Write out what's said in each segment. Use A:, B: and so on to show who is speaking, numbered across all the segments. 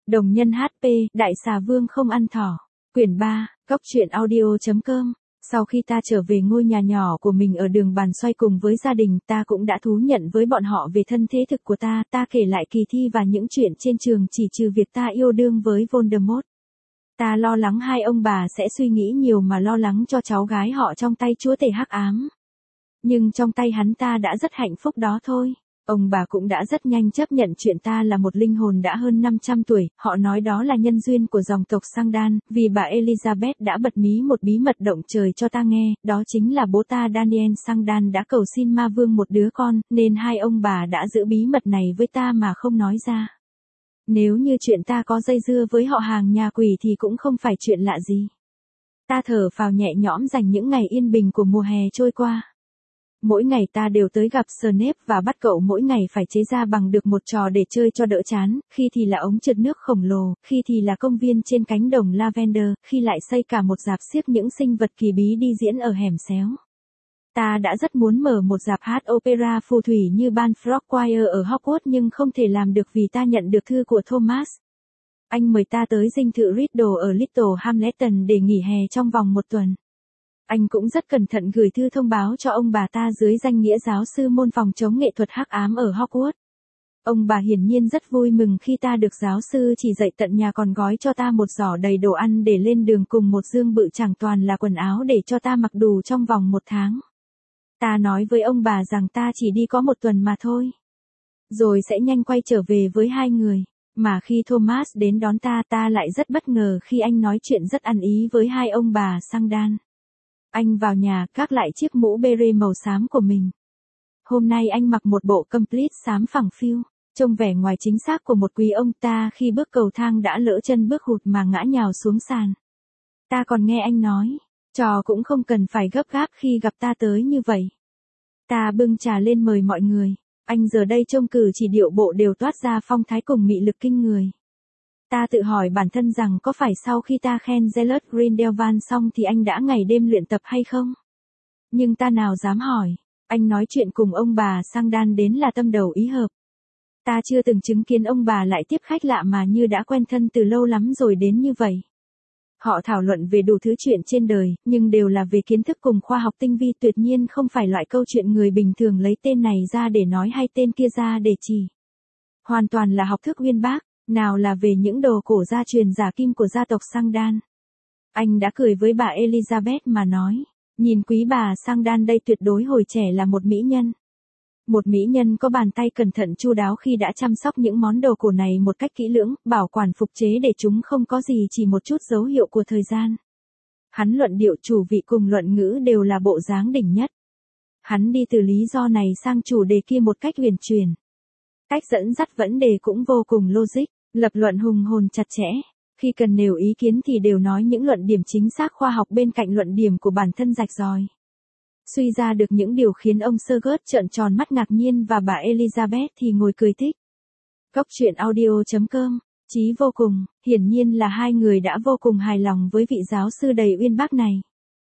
A: Đồng nhân HP, Đại xà vương không ăn thỏ. Quyển 3, Góc truyện audio.com. Sau khi ta trở về ngôi nhà nhỏ của mình ở đường bàn xoay cùng với gia đình, ta cũng đã thú nhận với bọn họ về thân thế thực của ta kể lại kỳ thi và những chuyện trên trường chỉ trừ việc ta yêu đương với Voldemort. Ta lo lắng hai ông bà sẽ suy nghĩ nhiều mà lo lắng cho cháu gái họ trong tay chúa tể hắc ám. Nhưng trong tay hắn ta đã rất hạnh phúc đó thôi. Ông bà cũng đã rất nhanh chấp nhận chuyện ta là một linh hồn đã hơn 500 tuổi, họ nói đó là nhân duyên của dòng tộc Sangdan, vì bà Elizabeth đã bật mí một bí mật động trời cho ta nghe, đó chính là bố ta Daniel Sangdan đã cầu xin ma vương một đứa con, nên hai ông bà đã giữ bí mật này với ta mà không nói ra. Nếu như chuyện ta có dây dưa với họ hàng nhà quỷ thì cũng không phải chuyện lạ gì. Ta thở phào nhẹ nhõm dành những ngày yên bình của mùa hè trôi qua. Mỗi ngày ta đều tới gặp Snape và bắt cậu mỗi ngày phải chế ra bằng được một trò để chơi cho đỡ chán, khi thì là ống trượt nước khổng lồ, khi thì là công viên trên cánh đồng Lavender, khi lại xây cả một rạp xiếc những sinh vật kỳ bí đi diễn ở hẻm xéo. Ta đã rất muốn mở một rạp hát opera phù thủy như ban Frogwire ở Hogwarts nhưng không thể làm được vì ta nhận được thư của Thomas. Anh mời ta tới dinh thự Riddle ở Little Hamleton để nghỉ hè trong vòng một tuần. Anh cũng rất cẩn thận gửi thư thông báo cho ông bà ta dưới danh nghĩa giáo sư môn phòng chống nghệ thuật hắc ám ở Hogwarts. Ông bà hiển nhiên rất vui mừng khi ta được giáo sư chỉ dạy tận nhà, còn gói cho ta một giỏ đầy đồ ăn để lên đường cùng một dương bự chẳng toàn là quần áo để cho ta mặc đủ trong vòng một tháng. Ta nói với ông bà rằng ta chỉ đi có một tuần mà thôi. Rồi sẽ nhanh quay trở về với hai người. Mà khi Thomas đến đón ta lại rất bất ngờ khi anh nói chuyện rất ăn ý với hai ông bà Sangdan. Anh vào nhà, gác lại chiếc mũ beret màu xám của mình. Hôm nay anh mặc một bộ complete xám phẳng phiu, trông vẻ ngoài chính xác của một quý ông. Ta khi bước cầu thang đã lỡ chân bước hụt mà ngã nhào xuống sàn. Ta còn nghe anh nói, trò cũng không cần phải gấp gáp khi gặp ta tới như vậy. Ta bưng trà lên mời mọi người. Anh giờ đây trông cử chỉ điệu bộ đều toát ra phong thái cùng mị lực kinh người. Ta tự hỏi bản thân rằng có phải sau khi ta khen Gellert Grindelwald xong thì anh đã ngày đêm luyện tập hay không? Nhưng ta nào dám hỏi, anh nói chuyện cùng ông bà Sangdan đến là tâm đầu ý hợp. Ta chưa từng chứng kiến ông bà lại tiếp khách lạ mà như đã quen thân từ lâu lắm rồi đến như vậy. Họ thảo luận về đủ thứ chuyện trên đời, nhưng đều là về kiến thức cùng khoa học tinh vi, tuyệt nhiên không phải loại câu chuyện người bình thường lấy tên này ra để nói hay tên kia ra để chỉ. Hoàn toàn là học thức uyên bác. Nào là về những đồ cổ gia truyền giả kim của gia tộc Sangdan. Anh đã cười với bà Elizabeth mà nói, nhìn quý bà Sangdan đây tuyệt đối hồi trẻ là một mỹ nhân. Một mỹ nhân có bàn tay cẩn thận chu đáo khi đã chăm sóc những món đồ cổ này một cách kỹ lưỡng, bảo quản phục chế để chúng không có gì chỉ một chút dấu hiệu của thời gian. Hắn luận điệu chủ vị cùng luận ngữ đều là bộ dáng đỉnh nhất. Hắn đi từ lý do này sang chủ đề kia một cách huyền chuyển. Cách dẫn dắt vấn đề cũng vô cùng logic. Lập luận hùng hồn chặt chẽ, khi cần nêu ý kiến thì đều nói những luận điểm chính xác khoa học bên cạnh luận điểm của bản thân rạch ròi. Suy ra được những điều khiến ông Sergert trợn tròn mắt ngạc nhiên và bà Elizabeth thì ngồi cười thích. Góc truyện audio.com, chí vô cùng, hiển nhiên là hai người đã vô cùng hài lòng với vị giáo sư đầy uyên bác này.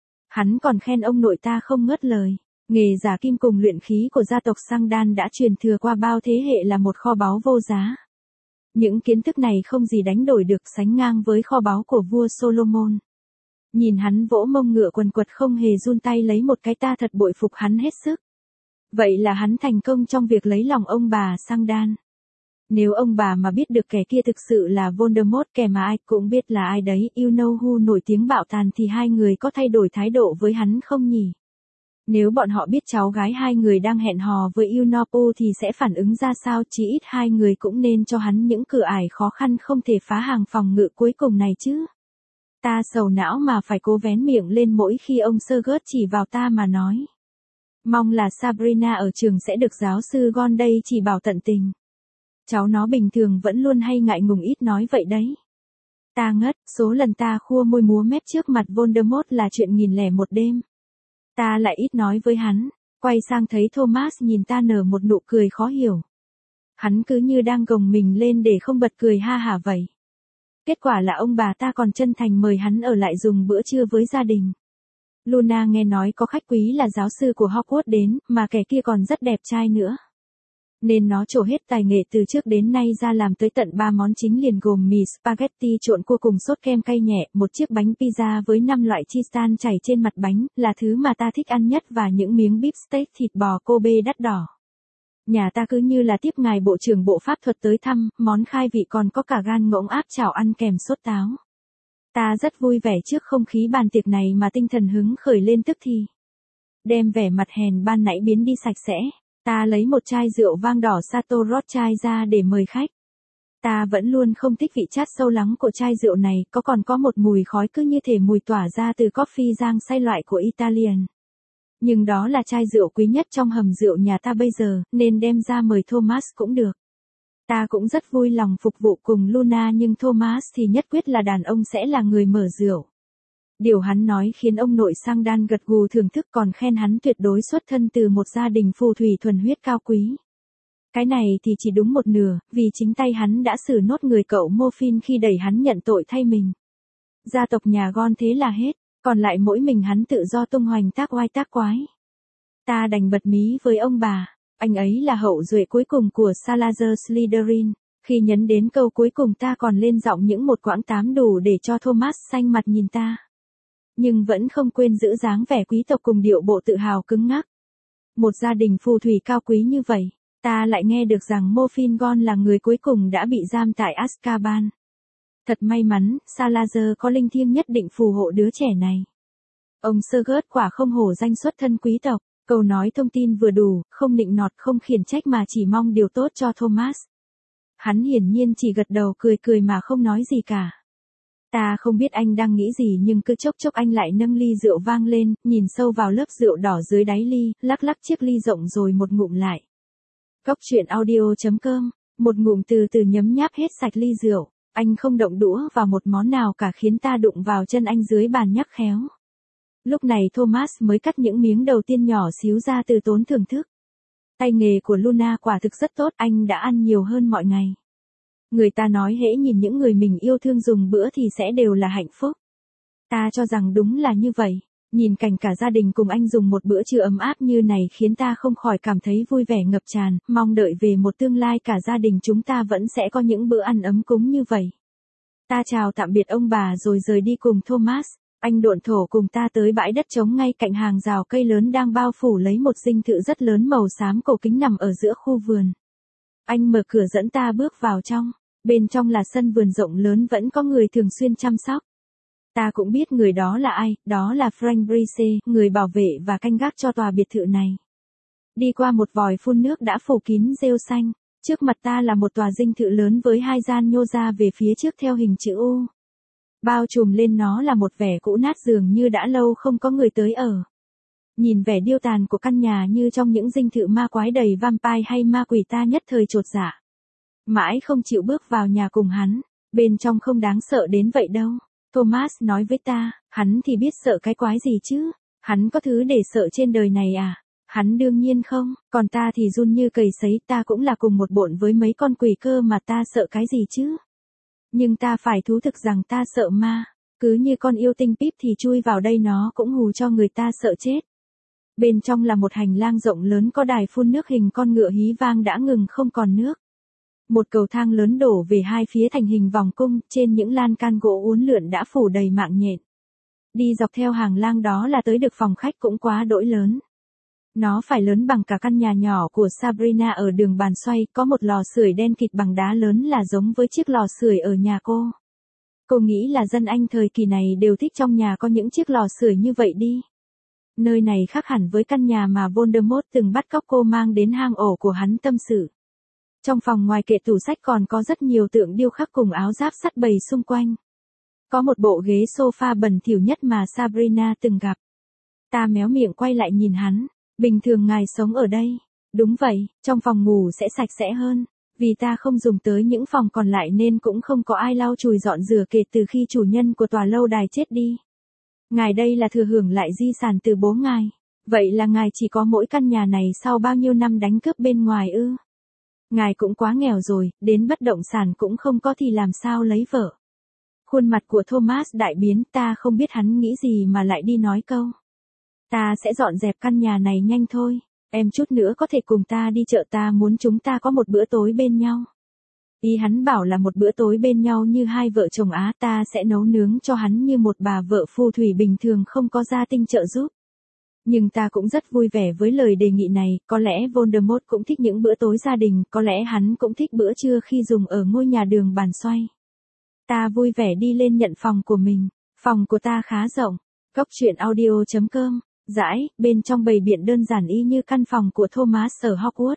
A: Hắn còn khen ông nội ta không ngớt lời. Nghề giả kim cùng luyện khí của gia tộc Sangdan đã truyền thừa qua bao thế hệ là một kho báu vô giá. Những kiến thức này không gì đánh đổi được, sánh ngang với kho báu của vua Solomon. Nhìn hắn vỗ mông ngựa quần quật không hề run tay lấy một cái, ta thật bội phục hắn hết sức. Vậy là hắn thành công trong việc lấy lòng ông bà Sangdan. Nếu ông bà mà biết được kẻ kia thực sự là Voldemort, kẻ mà ai cũng biết là ai đấy, you know who nổi tiếng bạo tàn, thì hai người có thay đổi thái độ với hắn không nhỉ? Nếu bọn họ biết cháu gái hai người đang hẹn hò với Unopo thì sẽ phản ứng ra sao? Chí ít hai người cũng nên cho hắn những cửa ải khó khăn không thể phá hàng phòng ngự cuối cùng này chứ. Ta sầu não mà phải cố vén miệng lên mỗi khi ông Sergert chỉ vào ta mà nói. Mong là Sabrina ở trường sẽ được giáo sư Gon đây chỉ bảo tận tình. Cháu nó bình thường vẫn luôn hay ngại ngùng ít nói vậy đấy. Ta ngất, số lần ta khua môi múa mép trước mặt Voldemort là chuyện 1001 đêm. Ta lại ít nói với hắn, quay sang thấy Thomas nhìn ta nở một nụ cười khó hiểu. Hắn cứ như đang gồng mình lên để không bật cười ha hả vậy. Kết quả là ông bà ta còn chân thành mời hắn ở lại dùng bữa trưa với gia đình. Luna nghe nói có khách quý là giáo sư của Hogwarts đến, mà kẻ kia còn rất đẹp trai nữa. Nên nó trổ hết tài nghệ từ trước đến nay ra làm tới tận 3 món chính liền gồm mì spaghetti trộn cua cùng sốt kem cay nhẹ, một chiếc bánh pizza với 5 loại cheese tan chảy trên mặt bánh, là thứ mà ta thích ăn nhất và những miếng beef steak thịt bò Kobe đắt đỏ. Nhà ta cứ như là tiếp ngài bộ trưởng bộ pháp thuật tới thăm, món khai vị còn có cả gan ngỗng áp chảo ăn kèm sốt táo. Ta rất vui vẻ trước không khí bàn tiệc này mà tinh thần hứng khởi lên tức thì. Đem vẻ mặt hèn ban nãy biến đi sạch sẽ. Ta lấy một chai rượu vang đỏ Sato Rothschild ra để mời khách. Ta vẫn luôn không thích vị chát sâu lắng của chai rượu này, còn có một mùi khói cứ như thể mùi tỏa ra từ coffee rang xay loại của Italian. Nhưng đó là chai rượu quý nhất trong hầm rượu nhà ta bây giờ, nên đem ra mời Thomas cũng được. Ta cũng rất vui lòng phục vụ cùng Luna nhưng Thomas thì nhất quyết là đàn ông sẽ là người mở rượu. Điều hắn nói khiến ông nội Sang Đan gật gù thưởng thức còn khen hắn tuyệt đối xuất thân từ một gia đình phù thủy thuần huyết cao quý. Cái này thì chỉ đúng một nửa, vì chính tay hắn đã xử nốt người cậu Morphin khi đẩy hắn nhận tội thay mình. Gia tộc nhà Gon thế là hết, còn lại mỗi mình hắn tự do tung hoành tác oai tác quái. Ta đành bật mí với ông bà, anh ấy là hậu duệ cuối cùng của Salazar Slytherin. Khi nhấn đến câu cuối cùng ta còn lên giọng những một quãng tám đủ để cho Thomas xanh mặt nhìn ta. Nhưng vẫn không quên giữ dáng vẻ quý tộc cùng điệu bộ tự hào cứng ngắc. Một gia đình phù thủy cao quý như vậy, ta lại nghe được rằng Morphin Gon là người cuối cùng đã bị giam tại Azkaban. Thật may mắn, Salazar có linh thiêng nhất định phù hộ đứa trẻ này. Ông Sergeant quả không hổ danh xuất thân quý tộc, câu nói thông tin vừa đủ, không nịnh nọt không khiển trách mà chỉ mong điều tốt cho Thomas. Hắn hiển nhiên chỉ gật đầu cười cười mà không nói gì cả. Ta không biết anh đang nghĩ gì nhưng cứ chốc chốc anh lại nâng ly rượu vang lên, nhìn sâu vào lớp rượu đỏ dưới đáy ly, lắc lắc chiếc ly rộng rồi một ngụm lại. Cóc truyện audio.com, một ngụm từ từ nhấm nháp hết sạch ly rượu, anh không động đũa vào một món nào cả khiến ta đụng vào chân anh dưới bàn nhắc khéo. Lúc này Thomas mới cắt những miếng đầu tiên nhỏ xíu ra từ tốn thưởng thức. Tay nghề của Luna quả thực rất tốt, anh đã ăn nhiều hơn mọi ngày. Người ta nói hễ nhìn những người mình yêu thương dùng bữa thì sẽ đều là hạnh phúc. Ta cho rằng đúng là như vậy, nhìn cảnh cả gia đình cùng anh dùng một bữa trưa ấm áp như này khiến ta không khỏi cảm thấy vui vẻ ngập tràn, mong đợi về một tương lai cả gia đình chúng ta vẫn sẽ có những bữa ăn ấm cúng như vậy. Ta chào tạm biệt ông bà rồi rời đi cùng Thomas, anh độn thổ cùng ta tới bãi đất trống ngay cạnh hàng rào cây lớn đang bao phủ lấy một dinh thự rất lớn màu xám cổ kính nằm ở giữa khu vườn. Anh mở cửa dẫn ta bước vào trong. Bên trong là sân vườn rộng lớn vẫn có người thường xuyên chăm sóc. Ta cũng biết người đó là ai, đó là Frank Brise, người bảo vệ và canh gác cho tòa biệt thự này. Đi qua một vòi phun nước đã phủ kín rêu xanh, trước mặt ta là một tòa dinh thự lớn với hai gian nhô ra về phía trước theo hình chữ U. Bao trùm lên nó là một vẻ cũ nát dường như đã lâu không có người tới ở. Nhìn vẻ điêu tàn của căn nhà như trong những dinh thự ma quái đầy vampire hay ma quỷ ta nhất thời chột dạ. Mãi không chịu bước vào nhà cùng hắn, bên trong không đáng sợ đến vậy đâu. Thomas nói với ta, hắn thì biết sợ cái quái gì chứ, hắn có thứ để sợ trên đời này à? Hắn đương nhiên không, còn ta thì run như cầy sấy, ta cũng là cùng một bộn với mấy con quỷ cơ mà ta sợ cái gì chứ? Nhưng ta phải thú thực rằng ta sợ ma, cứ như con yêu tinh Pip thì chui vào đây nó cũng hù cho người ta sợ chết. Bên trong là một hành lang rộng lớn có đài phun nước hình con ngựa hí vang đã ngừng không còn nước. Một cầu thang lớn đổ về hai phía thành hình vòng cung, trên những lan can gỗ uốn lượn đã phủ đầy mạng nhện. Đi dọc theo hàng lang đó là tới được phòng khách cũng quá đỗi lớn. Nó phải lớn bằng cả căn nhà nhỏ của Sabrina ở đường bàn xoay, có một lò sưởi đen kịt bằng đá lớn là giống với chiếc lò sưởi ở nhà cô. Cô nghĩ là dân Anh thời kỳ này đều thích trong nhà có những chiếc lò sưởi như vậy đi. Nơi này khác hẳn với căn nhà mà Voldemort từng bắt cóc cô mang đến hang ổ của hắn tâm sự. Trong phòng ngoài kệ tủ sách còn có rất nhiều tượng điêu khắc cùng áo giáp sắt bày xung quanh. Có một bộ ghế sofa bẩn thỉu nhất mà Sabrina từng gặp. Ta méo miệng quay lại nhìn hắn, bình thường ngài sống ở đây. Đúng vậy, trong phòng ngủ sẽ sạch sẽ hơn, vì ta không dùng tới những phòng còn lại nên cũng không có ai lau chùi dọn rửa kể từ khi chủ nhân của tòa lâu đài chết đi. Ngài đây là thừa hưởng lại di sản từ bố ngài. Vậy là ngài chỉ có mỗi căn nhà này sau bao nhiêu năm đánh cướp bên ngoài ư? Ngài cũng quá nghèo rồi, đến bất động sản cũng không có thì làm sao lấy vợ. Khuôn mặt của Thomas đại biến, ta không biết hắn nghĩ gì mà lại đi nói câu. Ta sẽ dọn dẹp căn nhà này nhanh thôi. Em chút nữa có thể cùng ta đi chợ, ta muốn chúng ta có một bữa tối bên nhau. Ý hắn bảo là một bữa tối bên nhau như hai vợ chồng á, ta sẽ nấu nướng cho hắn như một bà vợ phù thủy bình thường không có gia tinh trợ giúp. Nhưng ta cũng rất vui vẻ với lời đề nghị này, có lẽ Voldemort cũng thích những bữa tối gia đình, có lẽ hắn cũng thích bữa trưa khi dùng ở ngôi nhà đường bàn xoay. Ta vui vẻ đi lên nhận phòng của mình. Phòng của ta khá rộng. Cốc truyện audio.com. Dãi, bên trong bày biện đơn giản y như căn phòng của Thomas ở Hogwarts.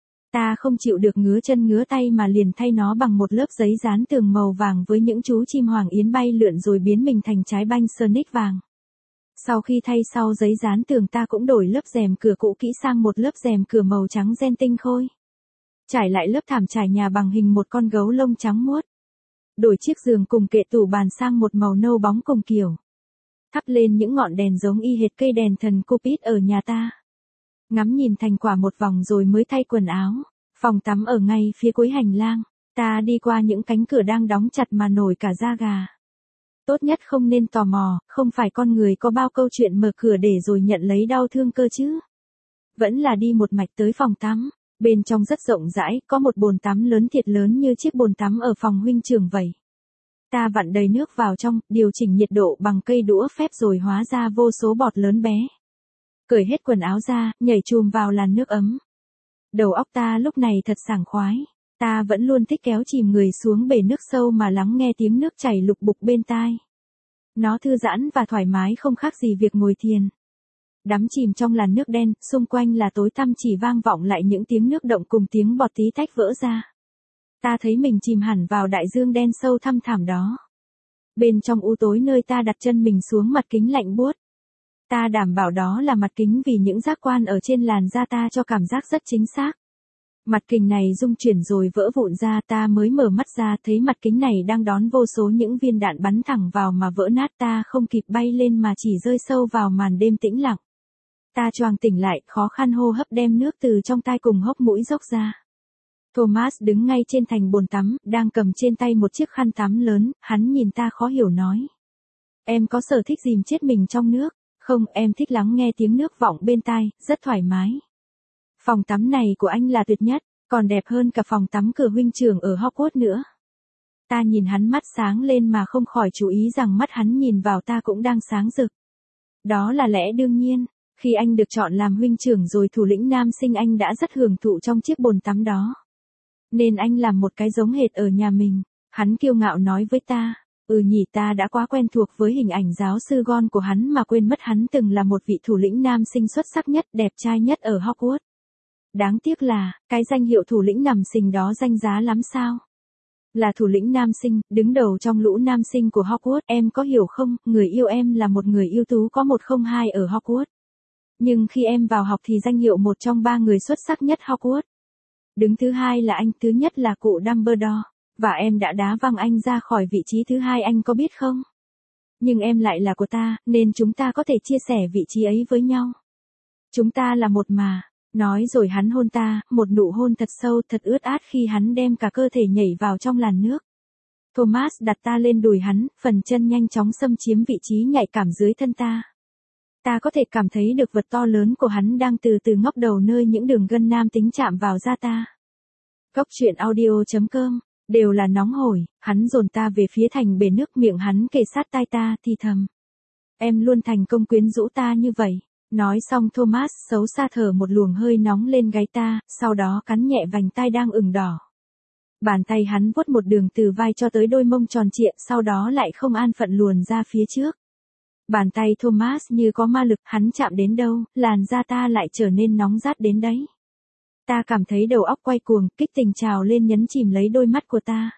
A: Ta không chịu được ngứa chân ngứa tay mà liền thay nó bằng một lớp giấy dán tường màu vàng với những chú chim hoàng yến bay lượn rồi biến mình thành trái banh Sonic vàng. Sau khi thay sau giấy dán tường, ta cũng đổi lớp rèm cửa cũ kỹ sang một lớp rèm cửa màu trắng ren tinh khôi. Trải lại lớp thảm trải nhà bằng hình một con gấu lông trắng muốt. Đổi chiếc giường cùng kệ tủ bàn sang một màu nâu bóng cùng kiểu. Thắp lên những ngọn đèn giống y hệt cây đèn thần Cupid ở nhà ta. Ngắm nhìn thành quả một vòng rồi mới thay quần áo. Phòng tắm ở ngay phía cuối hành lang. Ta đi qua những cánh cửa đang đóng chặt mà nổi cả da gà. Tốt nhất không nên tò mò, không phải con người có bao câu chuyện mở cửa để rồi nhận lấy đau thương cơ chứ. Vẫn là đi một mạch tới phòng tắm. Bên trong rất rộng rãi, có một bồn tắm lớn thiệt lớn như chiếc bồn tắm ở phòng huynh trưởng vậy. Ta vặn đầy nước vào trong, điều chỉnh nhiệt độ bằng cây đũa phép rồi hóa ra vô số bọt lớn bé. Cởi hết quần áo ra, nhảy chùm vào làn nước ấm. Đầu óc ta lúc này thật sảng khoái. Ta vẫn luôn thích kéo chìm người xuống bể nước sâu mà lắng nghe tiếng nước chảy lục bục bên tai. Nó thư giãn và thoải mái không khác gì việc ngồi thiền. Đắm chìm trong làn nước đen, xung quanh là tối tăm chỉ vang vọng lại những tiếng nước động cùng tiếng bọt tí tách vỡ ra. Ta thấy mình chìm hẳn vào đại dương đen sâu thăm thẳm đó. Bên trong u tối nơi ta đặt chân mình xuống mặt kính lạnh buốt. Ta đảm bảo đó là mặt kính vì những giác quan ở trên làn da ta cho cảm giác rất chính xác. Mặt kính này rung chuyển rồi vỡ vụn ra, ta mới mở mắt ra thấy mặt kính này đang đón vô số những viên đạn bắn thẳng vào mà vỡ nát, ta không kịp bay lên mà chỉ rơi sâu vào màn đêm tĩnh lặng. Ta choàng tỉnh lại, khó khăn hô hấp đem nước từ trong tai cùng hốc mũi dốc ra. Thomas đứng ngay trên thành bồn tắm, đang cầm trên tay một chiếc khăn tắm lớn, hắn nhìn ta khó hiểu nói. Em có sở thích dìm chết mình trong nước? Không, em thích lắng nghe tiếng nước vọng bên tai, rất thoải mái. Phòng tắm này của anh là tuyệt nhất, còn đẹp hơn cả phòng tắm cửa huynh trưởng ở Hogwarts nữa. Ta nhìn hắn mắt sáng lên mà không khỏi chú ý rằng mắt hắn nhìn vào ta cũng đang sáng rực. Đó là lẽ đương nhiên, khi anh được chọn làm huynh trưởng rồi thủ lĩnh nam sinh anh đã rất hưởng thụ trong chiếc bồn tắm đó. Nên anh làm một cái giống hệt ở nhà mình. Hắn kiêu ngạo nói với ta. Nhỉ, ta đã quá quen thuộc với hình ảnh giáo sư Gon của hắn mà quên mất hắn từng là một vị thủ lĩnh nam sinh xuất sắc nhất, đẹp trai nhất ở Hogwarts. Đáng tiếc là, cái danh hiệu thủ lĩnh nằm xình đó danh giá lắm sao? Là thủ lĩnh nam sinh, đứng đầu trong lũ nam sinh của Hogwarts, em có hiểu không, người yêu em là một người ưu tú có 102 ở Hogwarts. Nhưng khi em vào học thì danh hiệu một trong 3 người xuất sắc nhất Hogwarts. Đứng thứ hai là anh, thứ nhất là cụ Dumbledore. Và em đã đá văng anh ra khỏi vị trí thứ hai, anh có biết không? Nhưng em lại là của ta, nên chúng ta có thể chia sẻ vị trí ấy với nhau. Chúng ta là một mà. Nói rồi hắn hôn ta, một nụ hôn thật sâu, thật ướt át khi hắn đem cả cơ thể nhảy vào trong làn nước. Thomas đặt ta lên đùi hắn, phần chân nhanh chóng xâm chiếm vị trí nhạy cảm dưới thân ta. Ta có thể cảm thấy được vật to lớn của hắn đang từ từ ngóc đầu nơi những đường gân nam tính chạm vào da ta. Cốc truyện audio.com. Đều là nóng hổi, hắn dồn ta về phía thành bể nước, miệng hắn kề sát tai ta thì thầm. Em luôn thành công quyến rũ ta như vậy. Nói xong Thomas xấu xa thở một luồng hơi nóng lên gáy ta, sau đó cắn nhẹ vành tai đang ửng đỏ. Bàn tay hắn vuốt một đường từ vai cho tới đôi mông tròn trịa, sau đó lại không an phận luồn ra phía trước. Bàn tay Thomas như có ma lực, hắn chạm đến đâu, làn da ta lại trở nên nóng rát đến đấy. Ta cảm thấy đầu óc quay cuồng, kích tình trào lên nhấn chìm lấy đôi mắt của ta.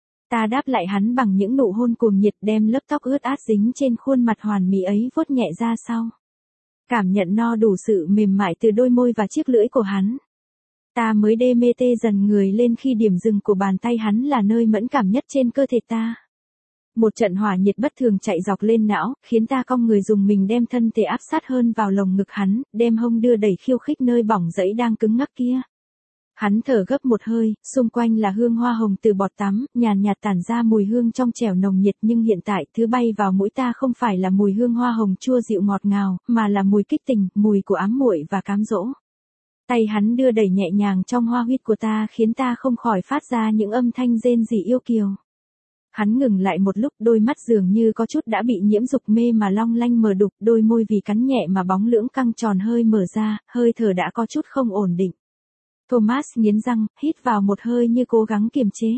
A: Ta đáp lại hắn bằng những nụ hôn cuồng nhiệt, đem lớp tóc ướt át dính trên khuôn mặt hoàn mỹ ấy vuốt nhẹ ra sau. Cảm nhận no đủ sự mềm mại từ đôi môi và chiếc lưỡi của hắn. Ta mới đê mê tê dần người lên khi điểm dừng của bàn tay hắn là nơi mẫn cảm nhất trên cơ thể ta. Một trận hỏa nhiệt bất thường chạy dọc lên não, khiến ta cong người dùng mình đem thân thể áp sát hơn vào lồng ngực hắn, đem hông đưa đẩy khiêu khích nơi bỏng rẫy đang cứng ngắc kia. Hắn thở gấp một hơi, xung quanh là hương hoa hồng từ bọt tắm, nhàn nhạt tản ra mùi hương trong trẻo nồng nhiệt, nhưng hiện tại thứ bay vào mũi ta không phải là mùi hương hoa hồng chua dịu ngọt ngào, mà là mùi kích tình, mùi của ám muội và cám dỗ. Tay hắn đưa đẩy nhẹ nhàng trong hoa huyết của ta khiến ta không khỏi phát ra những âm thanh rên rỉ yêu kiều. Hắn ngừng lại một lúc, đôi mắt dường như có chút đã bị nhiễm dục mê mà long lanh mờ đục, đôi môi vì cắn nhẹ mà bóng lưỡng căng tròn hơi mở ra, hơi thở đã có chút không ổn định. Thomas nghiến răng, hít vào một hơi như cố gắng kiềm chế.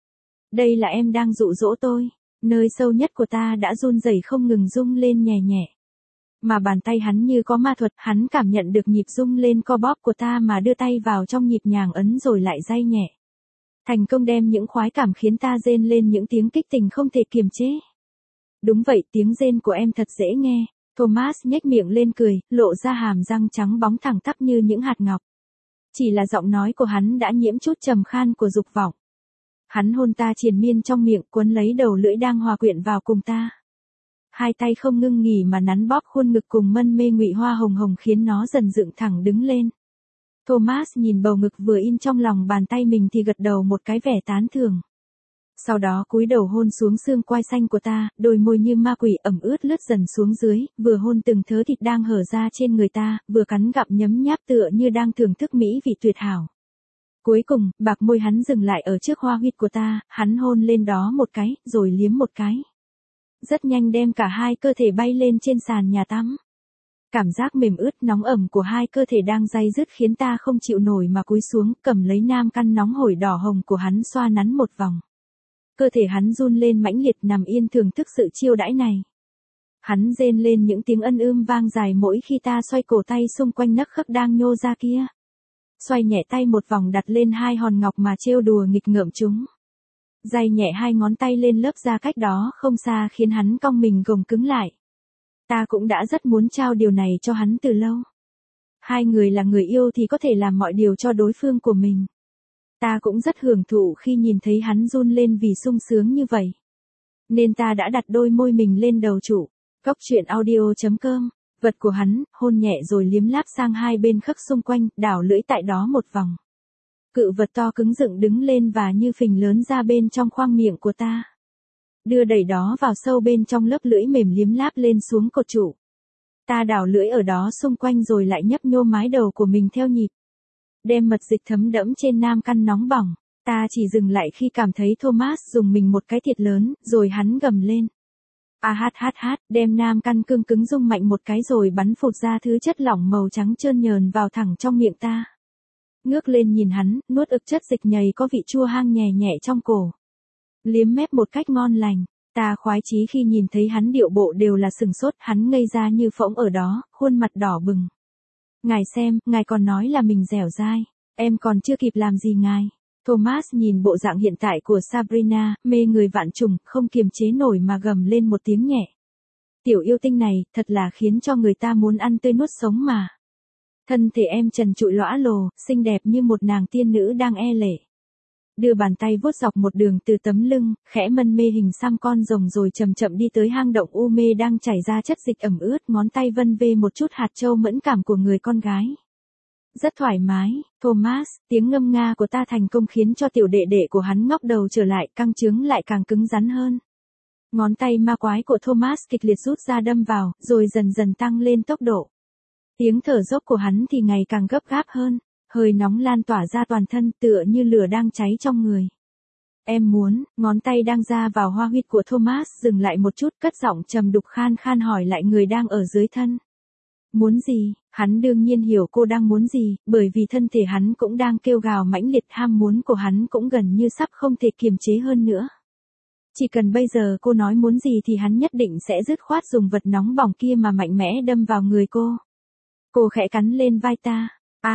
A: Đây là em đang dụ dỗ tôi. Nơi sâu nhất của ta đã run rẩy không ngừng rung lên nhẹ nhẹ. Mà bàn tay hắn như có ma thuật, hắn cảm nhận được nhịp rung lên co bóp của ta mà đưa tay vào trong nhịp nhàng ấn rồi lại day nhẹ. Thành công đem những khoái cảm khiến ta rên lên những tiếng kích tình không thể kiềm chế. Đúng vậy, tiếng rên của em thật dễ nghe. Thomas nhếch miệng lên cười, lộ ra hàm răng trắng bóng thẳng tắp như những hạt ngọc. Chỉ là giọng nói của hắn đã nhiễm chút trầm khan của dục vọng. Hắn hôn ta triền miên trong miệng, cuốn lấy đầu lưỡi đang hòa quyện vào cùng ta. Hai tay không ngưng nghỉ mà nắn bóp khuôn ngực cùng mân mê ngụy hoa hồng hồng khiến nó dần dựng thẳng đứng lên. Thomas nhìn bầu ngực vừa in trong lòng bàn tay mình thì gật đầu một cái vẻ tán thưởng. Sau đó cúi đầu hôn xuống xương quai xanh của ta, đôi môi như ma quỷ ẩm ướt lướt dần xuống dưới, vừa hôn từng thớ thịt đang hở ra trên người ta, vừa cắn gặm nhấm nháp tựa như đang thưởng thức mỹ vị tuyệt hảo. Cuối cùng, bạc môi hắn dừng lại ở trước hoa huyệt của ta, hắn hôn lên đó một cái, rồi liếm một cái. Rất nhanh đem cả hai cơ thể bay lên trên sàn nhà tắm. Cảm giác mềm ướt nóng ẩm của hai cơ thể đang day dứt khiến ta không chịu nổi mà cúi xuống cầm lấy nam căn nóng hổi đỏ hồng của hắn xoa nắn một vòng. Cơ thể hắn run lên mãnh liệt nằm yên thưởng thức sự chiêu đãi này. Hắn rên lên những tiếng ân ưm vang dài mỗi khi ta xoay cổ tay xung quanh nấc khớp đang nhô ra kia. Xoay nhẹ tay một vòng đặt lên hai hòn ngọc mà trêu đùa nghịch ngợm chúng. Day nhẹ hai ngón tay lên lớp da cách đó không xa khiến hắn cong mình gồng cứng lại. Ta cũng đã rất muốn trao điều này cho hắn từ lâu. Hai người là người yêu thì có thể làm mọi điều cho đối phương của mình. Ta cũng rất hưởng thụ khi nhìn thấy hắn run lên vì sung sướng như vậy. Nên ta đã đặt đôi môi mình lên đầu chủ. Góc truyện audio.com. Vật của hắn, hôn nhẹ rồi liếm láp sang hai bên khớp xung quanh, đảo lưỡi tại đó một vòng. Cự vật to cứng dựng đứng lên và như phình lớn ra bên trong khoang miệng của ta. Đưa đẩy đó vào sâu bên trong lớp lưỡi mềm liếm láp lên xuống cột trụ. Ta đảo lưỡi ở đó xung quanh rồi lại nhấp nhô mái đầu của mình theo nhịp. Đem mật dịch thấm đẫm trên nam căn nóng bỏng. Ta chỉ dừng lại khi cảm thấy Thomas dùng mình một cái thiệt lớn, rồi hắn gầm lên. Đem nam căn cương cứng rung mạnh một cái rồi bắn phụt ra thứ chất lỏng màu trắng trơn nhờn vào thẳng trong miệng ta. Ngước lên nhìn hắn, nuốt ực chất dịch nhầy có vị chua hang nhẹ nhẹ trong cổ. Liếm mép một cách ngon lành. Ta khoái chí khi nhìn thấy hắn điệu bộ đều là sừng sốt, hắn ngây ra như phỗng ở đó, khuôn mặt đỏ bừng. Ngài xem, ngài còn nói là mình dẻo dai. Em còn chưa kịp làm gì ngài. Thomas nhìn bộ dạng hiện tại của Sabrina, mê người vạn trùng, không kiềm chế nổi mà gầm lên một tiếng nhẹ. Tiểu yêu tinh này, thật là khiến cho người ta muốn ăn tươi nuốt sống mà. Thân thể em trần trụi lõa lồ, xinh đẹp như một nàng tiên nữ đang e lệ. Đưa bàn tay vuốt dọc một đường từ tấm lưng, khẽ mân mê hình xăm con rồng rồi chậm chậm đi tới hang động u mê đang chảy ra chất dịch ẩm ướt, ngón tay vân vê một chút hạt châu mẫn cảm của người con gái. Rất thoải mái, Thomas, tiếng ngâm nga của ta thành công khiến cho tiểu đệ đệ của hắn ngóc đầu trở lại, căng trướng lại càng cứng rắn hơn. Ngón tay ma quái của Thomas kịch liệt rút ra đâm vào, rồi dần dần tăng lên tốc độ. Tiếng thở dốc của hắn thì ngày càng gấp gáp hơn, hơi nóng lan tỏa ra toàn thân tựa như lửa đang cháy trong người. Em muốn, ngón tay đang ra vào hoa huyệt của Thomas dừng lại một chút, cất giọng trầm đục khan khan hỏi lại người đang ở dưới thân. Muốn gì? Hắn đương nhiên hiểu cô đang muốn gì, bởi vì thân thể hắn cũng đang kêu gào mãnh liệt, ham muốn của hắn cũng gần như sắp không thể kiềm chế hơn nữa. Chỉ cần bây giờ cô nói muốn gì thì hắn nhất định sẽ dứt khoát dùng vật nóng bỏng kia mà mạnh mẽ đâm vào người cô. Cô khẽ cắn lên vai ta.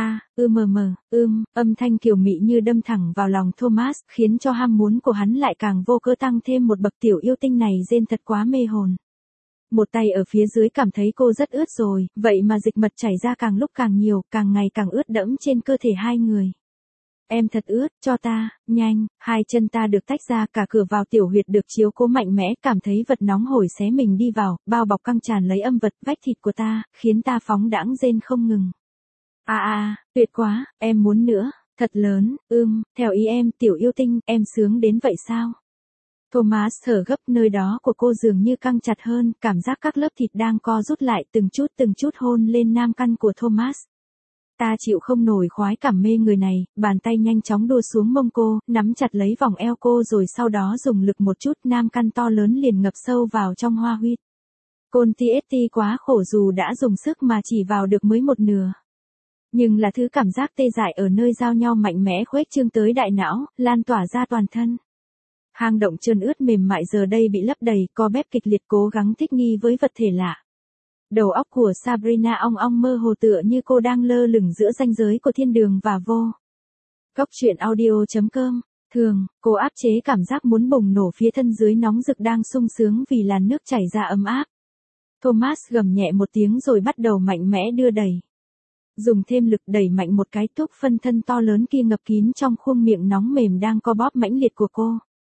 A: Âm thanh kiều mị như đâm thẳng vào lòng Thomas, khiến cho ham muốn của hắn lại càng vô cớ tăng thêm một bậc. Tiểu yêu tinh này rên thật quá mê hồn. Một tay ở phía dưới cảm thấy cô rất ướt rồi, vậy mà dịch mật chảy ra càng lúc càng nhiều, càng ngày càng ướt đẫm trên cơ thể hai người. Em thật ướt, cho ta, nhanh, hai chân ta được tách ra, cả cửa vào tiểu huyệt được chiếu cố mạnh mẽ, cảm thấy vật nóng hổi xé mình đi vào, bao bọc căng tràn lấy âm vật, vách thịt của ta, khiến ta phóng đãng rên không ngừng. Tuyệt quá, em muốn nữa, thật lớn, theo ý em, tiểu yêu tinh, em sướng đến vậy sao? Thomas thở gấp, nơi đó của cô dường như căng chặt hơn, cảm giác các lớp thịt đang co rút lại từng chút hôn lên nam căn của Thomas. Ta chịu không nổi khoái cảm mê người này, bàn tay nhanh chóng đua xuống mông cô, nắm chặt lấy vòng eo cô rồi sau đó dùng lực một chút, nam căn to lớn liền ngập sâu vào trong hoa huyết. Côn TST quá khổ dù đã dùng sức mà chỉ vào được mới một nửa. Nhưng là thứ cảm giác tê dại ở nơi giao nhau mạnh mẽ khuếch trương tới đại não, lan tỏa ra toàn thân. Hang động trơn ướt mềm mại giờ đây bị lấp đầy, co bép kịch liệt cố gắng thích nghi với vật thể lạ. Đầu óc của Sabrina ong ong mơ hồ tựa như cô đang lơ lửng giữa ranh giới của thiên đường và vô. Góc truyện audio.com. Thường, cô áp chế cảm giác muốn bùng nổ phía thân dưới nóng rực đang sung sướng vì làn nước chảy ra ấm áp. Thomas gầm nhẹ một tiếng rồi bắt đầu mạnh mẽ đưa đẩy. Dùng thêm lực đẩy mạnh một cái, thúc phân thân to lớn kia ngập kín trong khuôn miệng nóng mềm đang co bóp mãnh liệt của cô.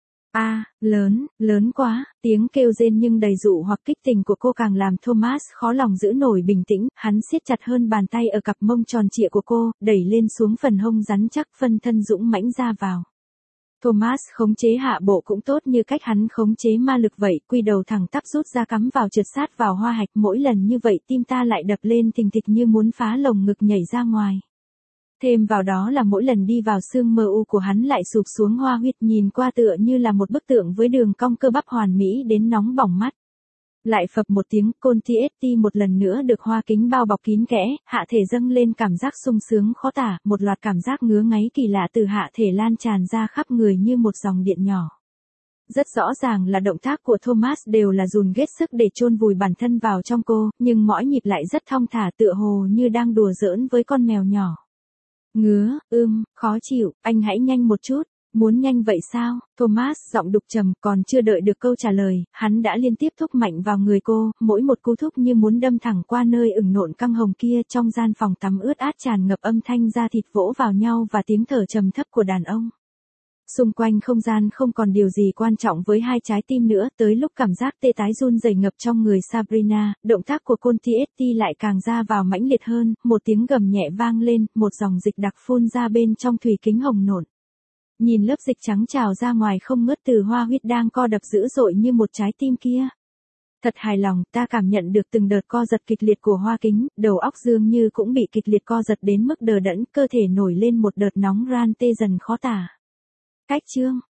A: Lớn quá, tiếng kêu rên nhưng đầy dụ hoặc kích tình của cô càng làm Thomas khó lòng giữ nổi bình tĩnh, hắn siết chặt hơn bàn tay ở cặp mông tròn trịa của cô, đẩy lên xuống phần hông rắn chắc, phân thân dũng mãnh ra vào. Thomas khống chế hạ bộ cũng tốt như cách hắn khống chế ma lực vậy, quy đầu thẳng tắp rút ra cắm vào trượt sát vào hoa hạch, mỗi lần như vậy tim ta lại đập lên thình thịch như muốn phá lồng ngực nhảy ra ngoài. Thêm vào đó là mỗi lần đi vào xương mờ u của hắn lại sụp xuống hoa huyết, nhìn qua tựa như là một bức tượng với đường cong cơ bắp hoàn mỹ đến nóng bỏng mắt. Lại phập một tiếng, Côn TST một lần nữa được hoa kính bao bọc kín kẽ, hạ thể dâng lên cảm giác sung sướng khó tả, một loạt cảm giác ngứa ngáy kỳ lạ từ hạ thể lan tràn ra khắp người như một dòng điện nhỏ. Rất rõ ràng là động tác của Thomas đều là dồn hết sức để chôn vùi bản thân vào trong cô, nhưng mỗi nhịp lại rất thong thả tựa hồ như đang đùa giỡn với con mèo nhỏ. Ngứa, khó chịu, anh hãy nhanh một chút. Muốn nhanh vậy sao? Thomas giọng đục trầm, còn chưa đợi được câu trả lời, hắn đã liên tiếp thúc mạnh vào người cô, mỗi một cú thúc như muốn đâm thẳng qua nơi ửng nộn căng hồng kia. Trong gian phòng tắm ướt át tràn ngập âm thanh da thịt vỗ vào nhau và tiếng thở trầm thấp của đàn ông. Xung quanh không gian không còn điều gì quan trọng với hai trái tim nữa, tới lúc cảm giác tê tái run rẩy ngập trong người Sabrina, động tác của Côn TST lại càng ra vào mãnh liệt hơn, một tiếng gầm nhẹ vang lên, một dòng dịch đặc phun ra bên trong thủy kính hồng nộn. Nhìn lớp dịch trắng trào ra ngoài không ngớt từ hoa huyết đang co đập dữ dội như một trái tim kia. Thật hài lòng, ta cảm nhận được từng đợt co giật kịch liệt của hoa kính, đầu óc dường như cũng bị kịch liệt co giật đến mức đờ đẫn, cơ thể nổi lên một đợt nóng ran tê dần khó tả. Cách chương